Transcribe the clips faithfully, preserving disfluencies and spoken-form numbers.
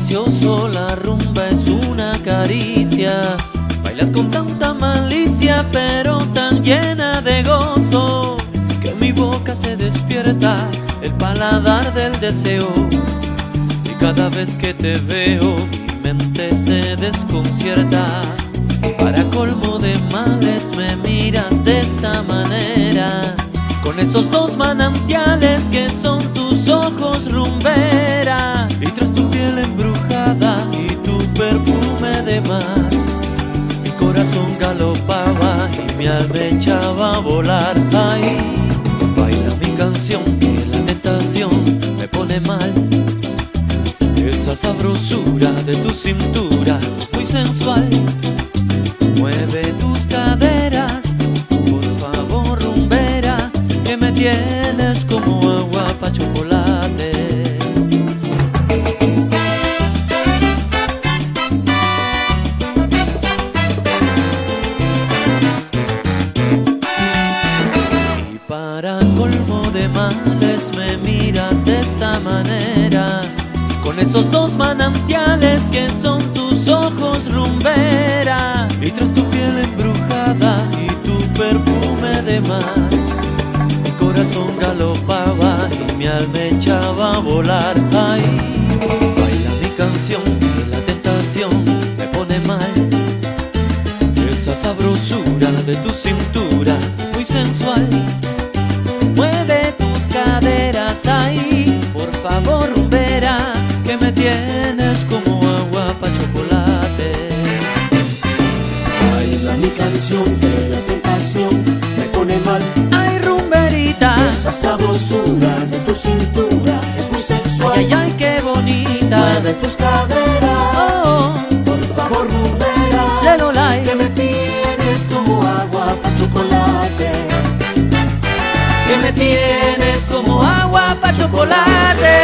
delicioso, la rumba es una caricia. Bailas con tanta malicia, pero tan llena de gozo, que en mi boca se despierta el paladar del deseo. Y cada vez que te veo, mi mente se desconcierta. Para colmo de males me miras de esta manera, con esos dos manantiales que son tus ojos, rumbera. Y tras tu piel embrujada y tu perfume de mar, mi corazón galopaba y mi alma echaba a volar. Ay, baila mi canción, que la tentación me pone mal. Esa sabrosura de tu cintura es muy sensual. Mueve tus caderas, por favor, rumbera, que me tienes como agua pa' chocolate. Y para colmo de males me miras de esta manera, con esos dos manantiales que son tus ojos, rumbera. Y tras tu piel embrujada y tu perfume de mar, mi corazón galopaba y mi alma echaba a volar. Ay, baila mi canción, que la tentación me pone mal. Esa sabrosura de tu cintura es muy sensual. Mueve tus caderas ahí, por favor, rumbera, que me tienes como agua pa' chocolate. Baila mi canción, que la tentación me pone mal. Ay, rumberita, esa sabrosura de tu cintura es muy sensual. ay, ay, ay, qué bonita. Mueve tus caderas, oh, por favor, rumbera, Lelo Lai, que me tienes como agua pa' chocolate. que me tienes como agua pa' chocolate.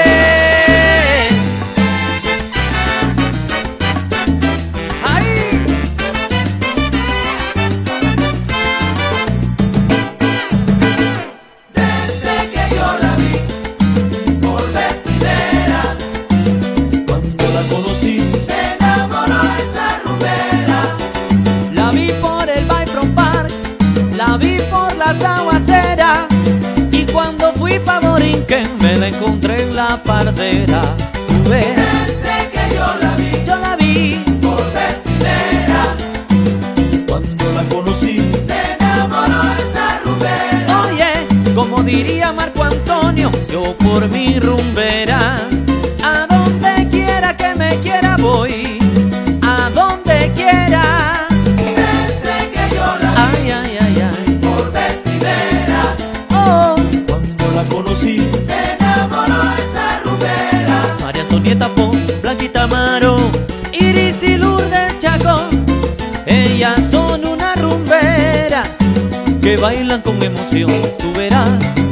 Aguacera, y cuando fui pa' Borinquen me la encontré en la pardera. ¿Tú ves? Desde que yo la vi, yo la vi por vestimera. Cuando la conocí, me enamoró esa rumbera. Oye, como diría Marco Antonio, yo por mi rumbera, a donde quiera que me quiera voy, a donde quiera. Desde que yo la vi, Ay, ay, ay, ay, por vestimera. oh, Cuando la conocí, me enamoró esa rumbera. María Antonieta Po, Blanquita Amaro, Iris y Lourdes Chacón, ellas son unas rumberas que bailan con emoción, tú verás.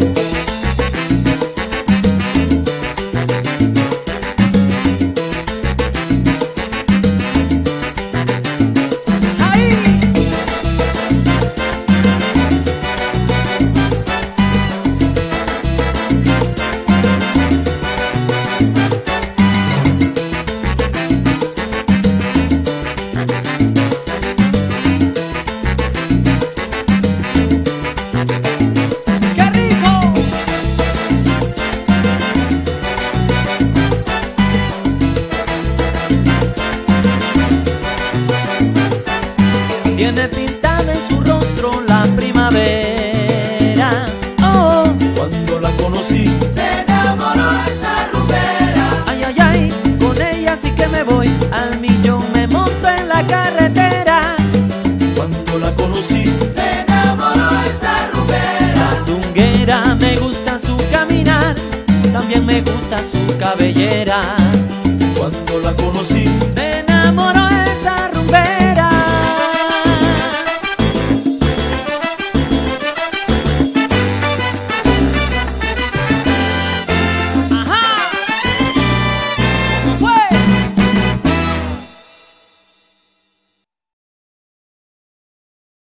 Tiene pintada en su rostro la primavera, oh, Cuando la conocí, me enamoró esa rumbera. ay, ay, ay, con ella sí que me voy al millón, me monto en la carretera. Cuando la conocí, me enamoró esa rumbera. Sandunguera, me gusta su caminar, también me gusta su cabellera. Cuando la conocí, Me enamoró esa rumbera.